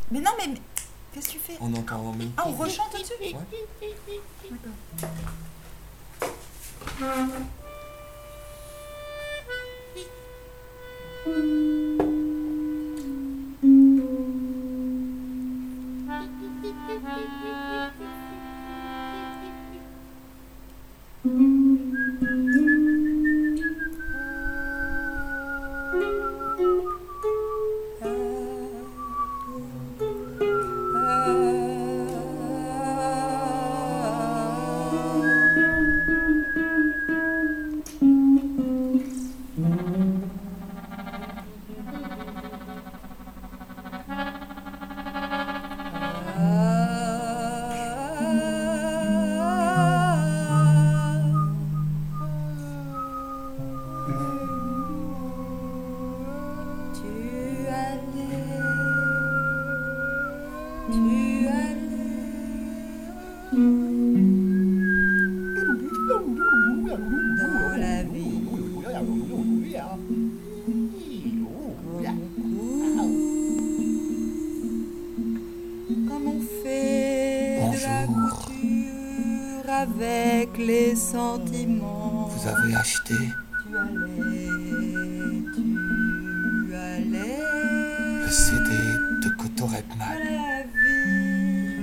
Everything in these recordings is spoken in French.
Mais non, mais qu'est-ce que tu fais? On entend en même. Ah, on rechante au-dessus? Ouais. D'accord. Dans la vie, comme on fait de la couture avec les sentiments. Vous avez acheté Tu allais le CD de Koto à Repman. la vie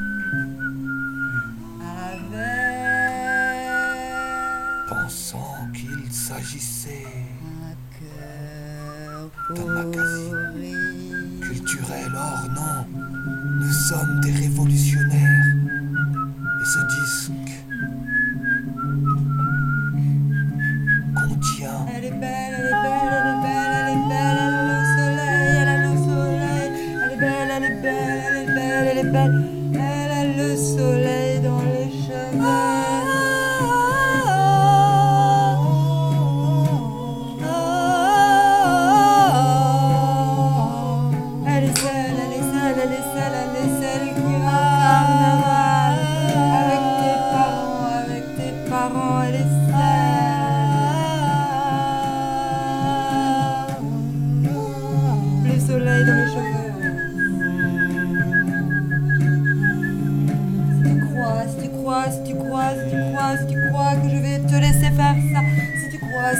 avec Pensant qu'il s'agissait un cœur d'un magazine pourri. culturel. Or non, nous sommes des révolutionnaires. Et ce disque contient Elle est belle, elle est belle, elle est belle, elle est belle, elle a le soleil, elle a le soleil. Elle est belle, elle est belle, elle est belle, elle est belle. Elle a le soleil dans les cheveux. Elle est celle, elle est celle, elle est celle, elle est celle qui va au carnaval. Avec tes parents, elle est celle. Le soleil dans les cheveux. Si tu crois que je vais te laisser faire ça. Si tu crois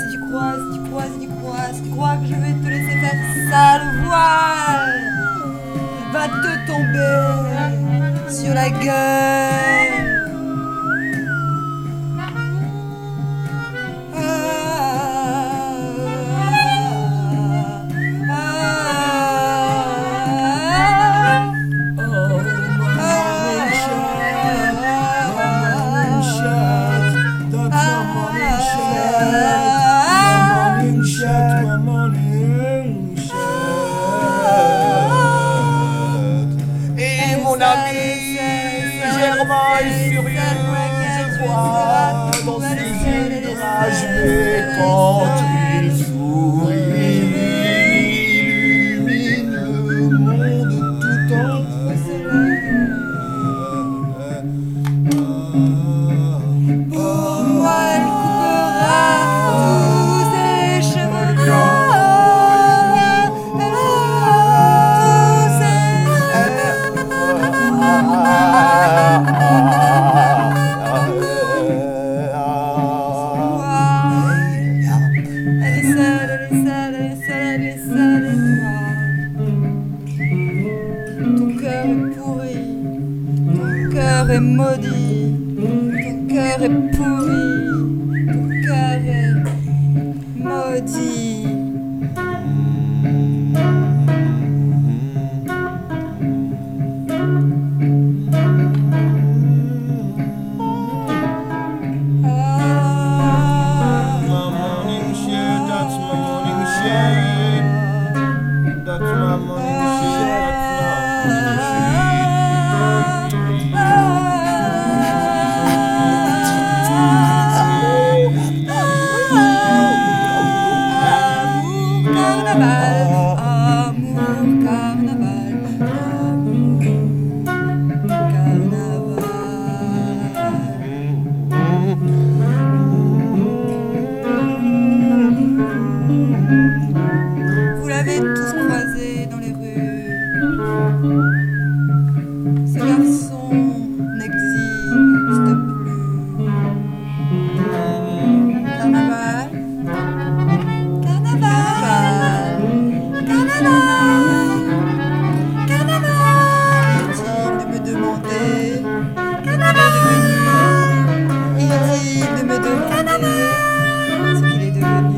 que je vais te laisser faire ça, le voile va te tomber sur la gueule. Et mon ami Germain est furieux, je vois dans ses yeux de rage, mais quand il sourit, il illumine le monde tout Moi, elle coupera tous ses cheveux blancs. Elle est seule, elle est seule, elle est seule, elle est seule, et toi? Ton cœur est pourri, ton cœur est maudit, ton cœur est pourri, ton cœur est maudit. Ce garçon n'existe plus. Carnaval, carnaval, carnaval, carnaval. Inutile de me demander qu'il est devenu. Inutile de me demander ce qu'il est devenu.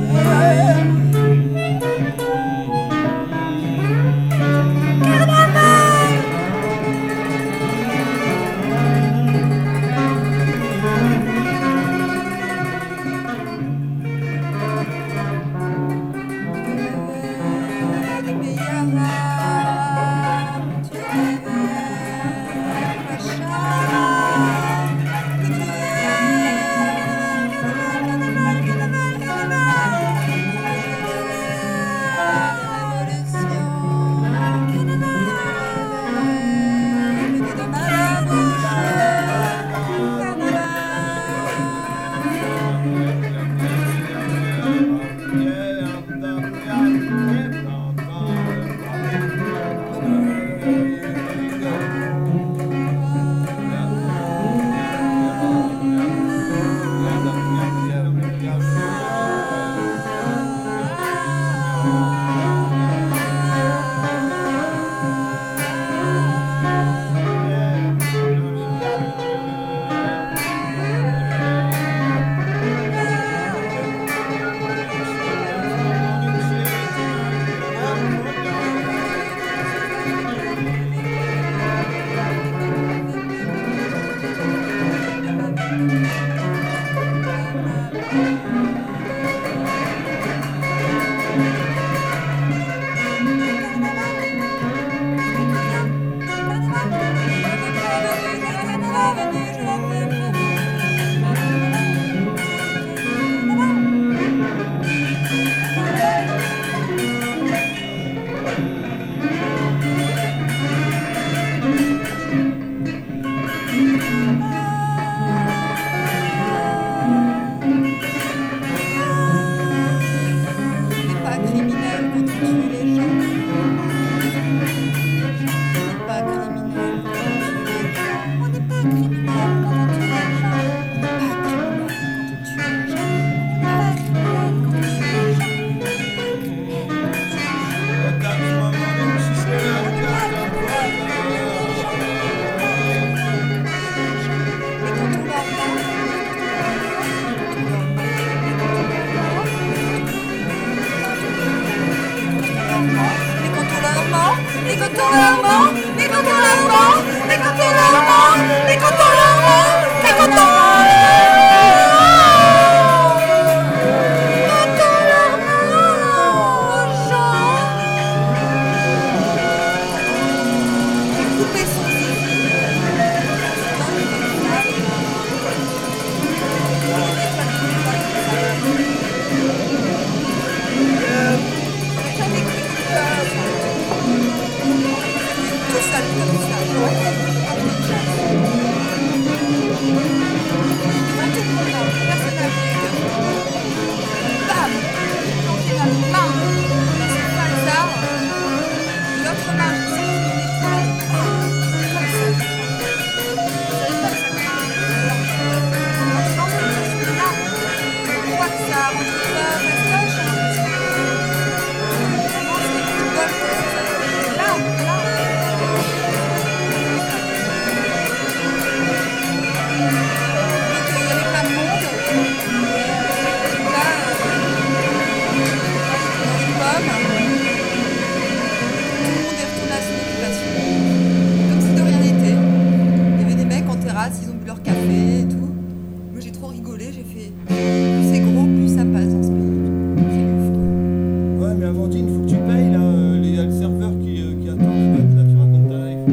Ils ont bu leur café et tout. Moi j'ai trop rigolé, j'ai fait plus c'est gros, plus ça passe dans ce pays. C'est ouf. Ouais, mais Amandine, faut que tu payes là. Il y a le serveur qui attend le note, là, tu racontes ta life.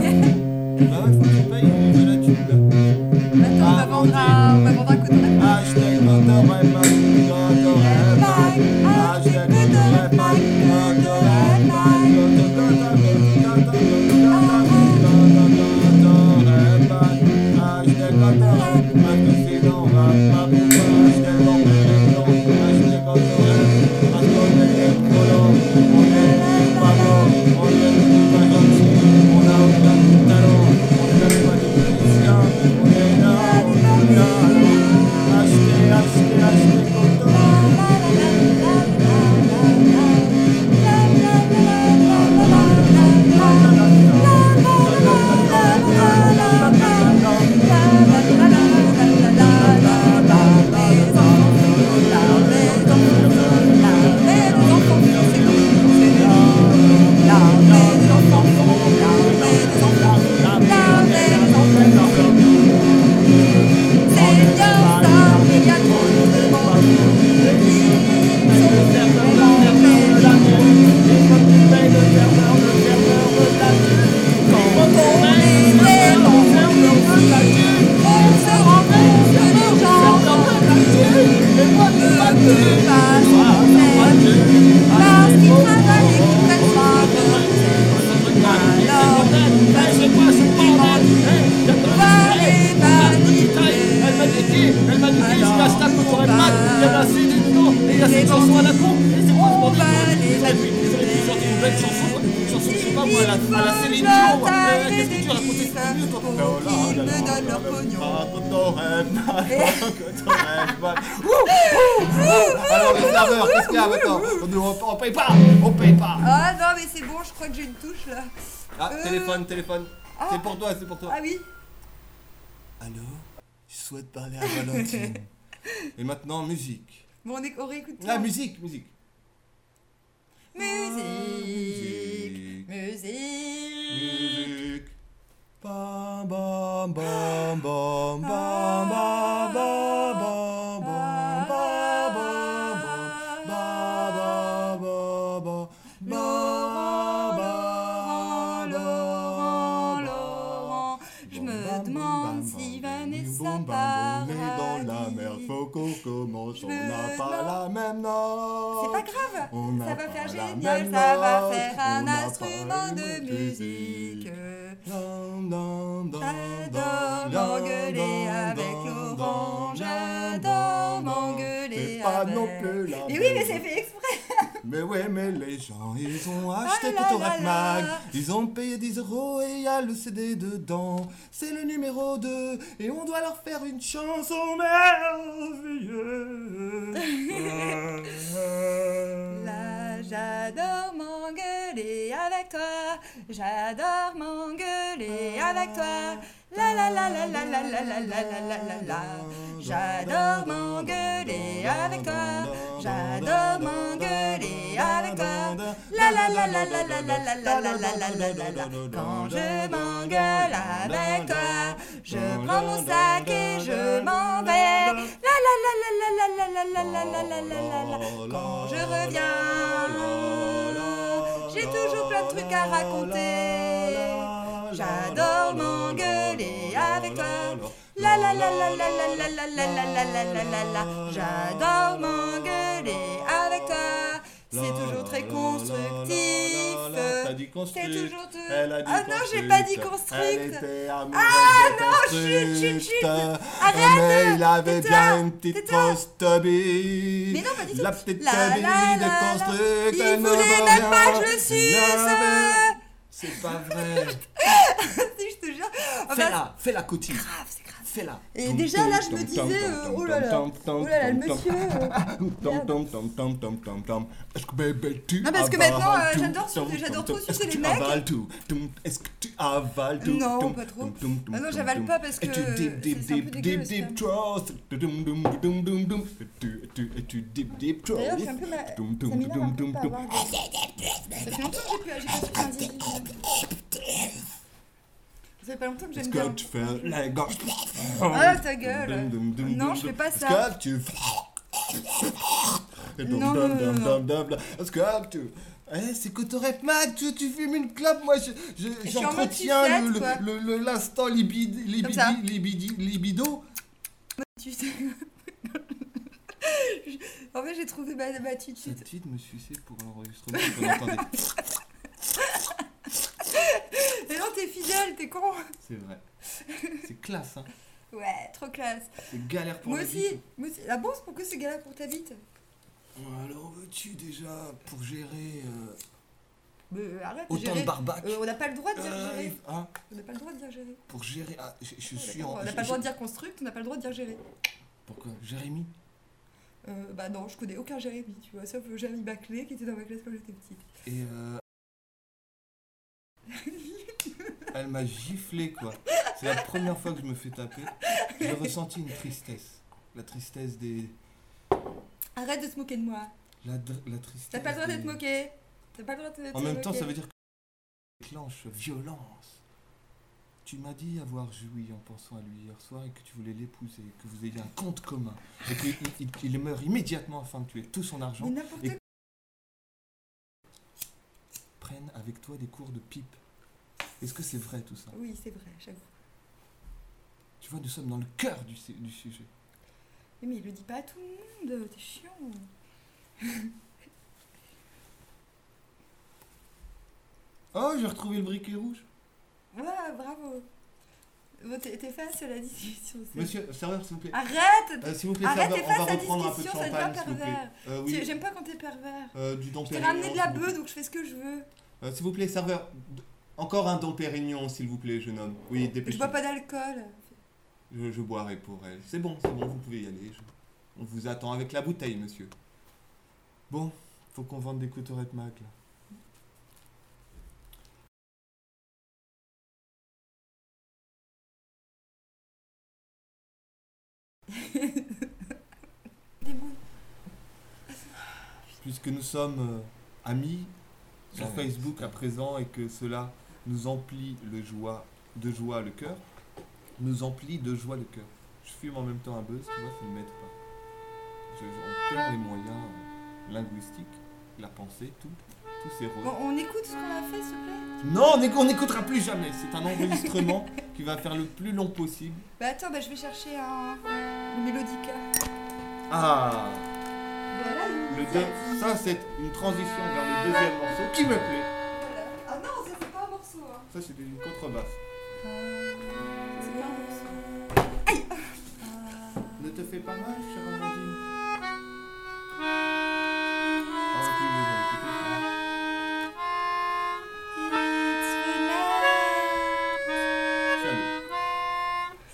Bah ouais, faut que tu payes, il veut la thune là. Attends, on va vendre un coton. Hashtag motorepack, motorepack. Hashtag motorepack, motorepack. On faut à la que Céline je Dion. taille Qu'est-ce des que tu racontais bifs toi pour qu'ils me donnent leur pognon. Alors les serveurs, qu'est-ce qu'il y a maintenant? On paye pas. On paye pas. Ah non mais c'est bon, je crois que j'ai une touche là. Ah, téléphone. Ah. C'est pour toi, c'est pour toi. Ah oui. Allô? Je souhaite parler à Valentine. Et maintenant, musique. Bon on réécoute tout. La musique. Musique. Bam bam bam bam bam bam bam Laurent, je me demande si Vanessa part dans la mer, faut qu'on commence, on n'a pas la même note. C'est pas grave, On n'a ça va pas faire la génial, même ça va note, faire on un n'a pas instrument la de même musique. J'adore m'engueuler avec Laurent, j'adore m'engueuler C'est pas avec... non plus la Mais oui, même mais c'est fait exprès. Mais ouais, mais les gens, ils ont acheté Ah là Cotorac là Mag, là. ils ont payé 10 € et il y a le CD dedans. C'est le numéro 2 et on doit leur faire une chanson merveilleuse. Là, j'adore m'engueuler avec toi, j'adore m'engueuler avec toi. La la la la la la la la la la la la. J'adore m'engueuler avec toi, j'adore m'engueuler avec toi. La la la la la la la la la la la la la la. Quand je m'engueule avec toi, je prends mon sac et je m'en vais. La la la la la la la la la la la la la la. Quand je reviens, j'ai toujours plein de trucs à raconter. J'adore m'engueuler avec toi. La la la la la la la la la la la la la la la. J'adore m'engueuler avec toi. C'est toujours très constructif. T'as dit construct. C'est toujours tout. Elle a dit Ah non, j'ai pas dit construct. Elle était amoureuse Ah de non, construct. chut. Arrête. Mais il avait Tais-toi, bien une petite tais-toi. grosse tubie. Mais non, pas du tout. La petite La, tubie la, de la, la. construct. Il elle ne voulait vaut même pas rien. que je le Elle suce. n'avait- C'est pas vrai. Si, je te jure. Enfin, Fais-la cotille. grave, c'est grave. Fais-la. Et déjà là, je me disais, oh là là, le monsieur. Est-ce que bébé tu Non, parce que avales maintenant, tout j'adore trop Est-ce sucer que les tu mecs. avales tout Est-ce que tu avales tout Non, pas trop. Ah non, j'avale pas parce que Et tu dip c'est un peu dégueu, le sperme. throat. Et tu dip throat. D'ailleurs, je suis un peu ça m'énerve un peu de pas avoir de... Ça fait longtemps que j'ai pas sucé un zizi. Ça fait pas longtemps que j'aime Est-ce bien. que tu fais la gorge? Ah, ta gueule. Non, je fais pas ça. Est-ce que tu... Non. Est-ce que tu... c'est Cotorep Mag, tu fumes une clope, moi suis en mode j'entretiens sucette, quoi. l'instant Comme ça. libido. Tu sais... En fait, j'ai trouvé ma Ça tutute. te dit de me sucer pour l'enregistrement qu'on entendait. Mais non, t'es fidèle, t'es con. C'est vrai. C'est classe, hein. Ouais, trop classe. C'est galère pour Moi la aussi. bite. Ah bon, pourquoi c'est galère pour ta bite? Alors veux-tu déjà pour gérer Arrête, autant gérer. de barbac On n'a pas le droit de dire gérer. hein, On n'a pas le droit de dire gérer. pour gérer... Ah, je suis On en... n'a pas le droit de dire construct, on n'a pas le droit de dire gérer. Pourquoi Jérémy? Bah non, je connais aucun Jérémy, tu vois, sauf Jérémy Baclé qui était dans ma classe quand j'étais petite. Et elle m'a giflé quoi. C'est la première fois que je me fais taper. J'ai ressenti une tristesse. La tristesse des... Arrête de te moquer de moi. La tristesse T'as pas le droit des- d'être moqué. T'as pas le droit d'être En même temps, moqué. ça veut dire que déclenche violence. Tu m'as dit avoir joui en pensant à lui hier soir et que tu voulais l'épouser, que vous ayez un compte commun et qu'il meurt immédiatement afin que tu aies tout son argent Mais n'importe et quoi. prenne avec toi des cours de pipe. Est-ce que c'est vrai tout ça? Oui, c'est vrai, j'avoue. Tu vois, nous sommes dans le cœur du sujet. Mais il le dit pas à tout le monde, t'es chiant. Oh, j'ai retrouvé le briquet rouge. Voilà, bravo. Bon, t'es face à la discussion. c'est- Monsieur, serveur, s'il vous plaît. Arrête. S'il vous plaît, Arrête, serveur, t'es on va face à la reprendre un peu de discussion, ça champagne, devient s'il vous plaît. pervers. Oui, J'aime pas quand t'es pervers. du Dom Je t'ai Pérignon, ramené de la s'il vous bœuf, plaît. donc je fais ce que je veux. S'il vous plaît, serveur, Encore un Dom Pérignon, s'il vous plaît, jeune homme. Oui, Je dépêchez-vous. bois pas d'alcool. Je boirai pour elle. C'est bon, vous pouvez y aller. On vous attend avec la bouteille, monsieur. Bon, faut qu'on vende des coterettes Mac, là. Débrouille. Puisque nous sommes amis sur Facebook à présent et que cela nous emplit de joie le cœur, Je fume en même temps un buzz, tu vois, ça ne m'aide pas. On perd les moyens linguistiques, la pensée, tous ces rôles. Bon, on écoute ce qu'on a fait, s'il te plaît? Non, on n'écoutera plus jamais. C'est un enregistrement qui va faire le plus long possible. Bah attends, je vais chercher le mélodica. Ah, Voilà, ça c'est une transition vers le deuxième morceau qui me plaît. Voilà. Ah non, ça c'est pas un morceau. Hein. Ça c'est une contrebasse. C'est pas un morceau. Aïe. Ne te fais pas mal, chère Amandine. On va plus besoin d'écouter ça. It's the night. Tiens-le.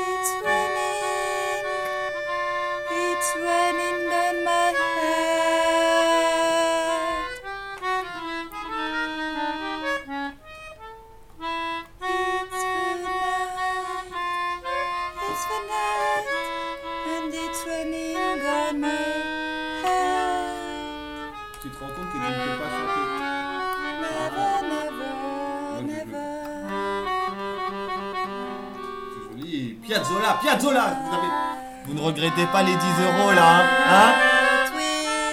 It's raining on my head. It's the night, and it's raining on my head. Tu te rends compte que tu ne peux pas chanter. Never, never, never. C'est joli. Piazzolla. Vous ne regrettez pas les 10 € là, hein? It will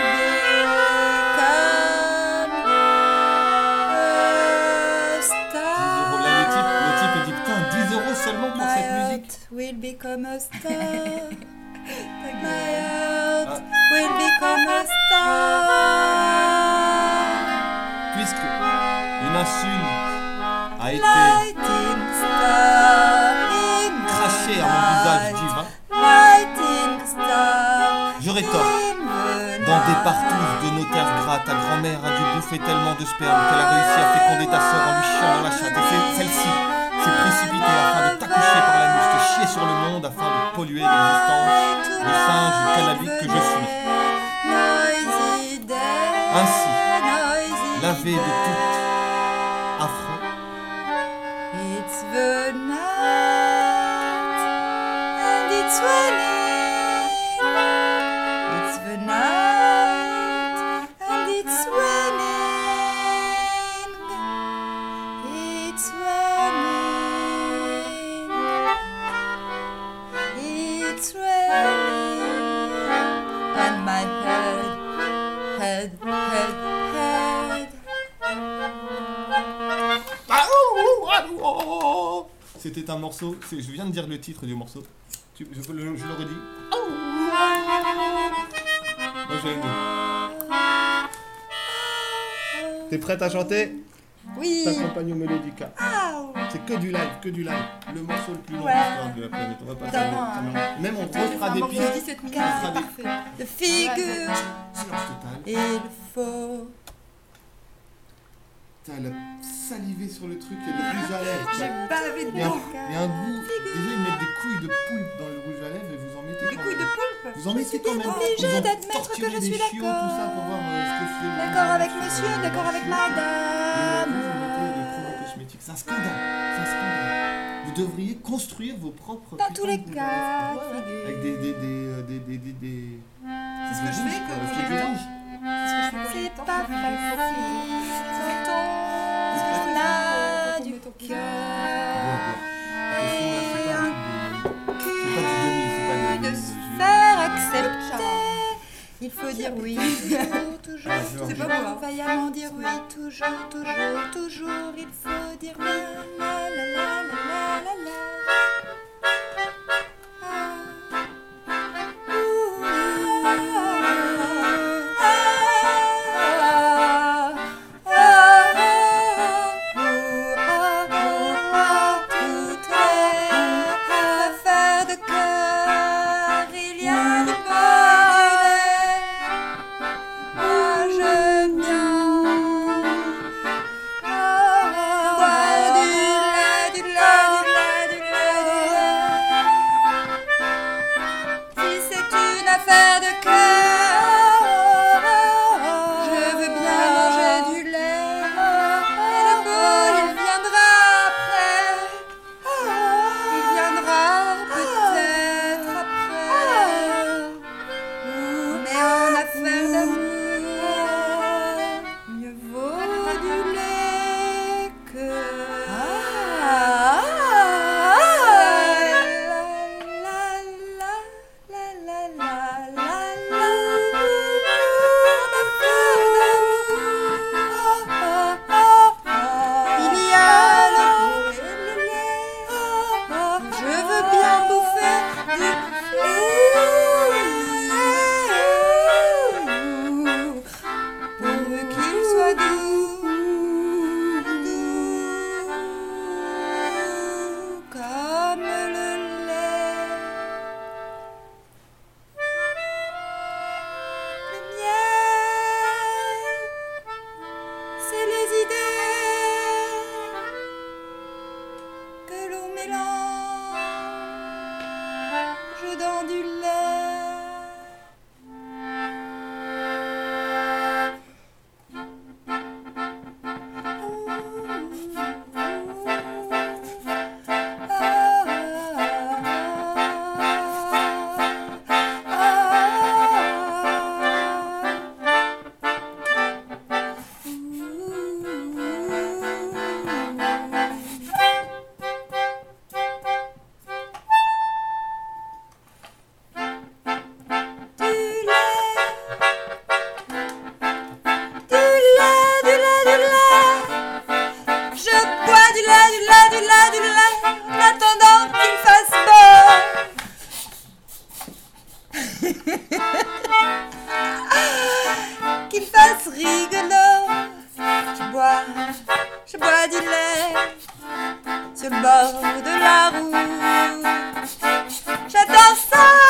become a 10 star. €. Là, le type il dit putain, 10 € seulement pour cette My musique. heart will become a star. My heart will become a star. Puisque une insulte a été Lighting star in crachée the à mon visage night. divin, Lighting star je rétorque. in the Dans des night. partouzes de notaire gras, ta grand-mère a dû bouffer tellement de sperme qu'elle a réussi à féconder ta sœur en lui chiant dans la chatte. Et celle-ci s'est précipitée afin de t'accoucher par la nuit, te chier sur le monde afin de polluer l'existence du singe canalique que je suis. Noisy day, Ainsi, noisy lavé de day. tout affront, It's the night, and it's raining. It's the night, and it's raining. It's raining. It's raining on my head. C'était un morceau, je viens de dire le titre du morceau. Je le redis. Moi j'ai aimé. T'es prête à chanter? Oui. T'accompagnes au Mélodica. Ow. C'est que du live. Le morceau le plus long de Ouais. l'histoire de la planète. On va pas faire Putain. même on refera des pistes. 17 minutes, On fera c'est des- parfait. Le figure, Silence total. il faut. T'as la salivé sur le truc, il y a du rouge à lèvres. J'ai bavé Il y a dedans. un goût. Déjà ils mettent des couilles de poulpe dans le rouge à lèvres et vous en mettez Des quand couilles de même. poulpe. Vous en mettez quand même. obligée Ils ont d'admettre torturé que je des suis chiots, d'accord. tout ça pour voir ce que fait le D'accord rouge à avec lèvres. monsieur, d'accord avec Et vous madame. mettez des promos cosmétiques. C'est un scandale. Vous devriez construire vos propres. Dans putains tous les de rouges à lèvres. cas, Voilà. figure. Avec des. C'est ce que je fais quand Figure j'ai rouge. C'est pas facile quand on a du cœur. C'est pas du demi, c'est pas De du se jus. faire accepter. Il faut dire oui, toujours, Ah, Georges. C'est pas moi. Vaillamment dire oui, toujours. Il faut dire la la la la la la la. Toutes les affaires de cœur, il y a du bonheur. Moi j'aime bien. fais-la du lait en attendant qu'il fasse beau. Qu'il fasse rigolo. Je bois du lait sur le bord de la route. J'adore ça.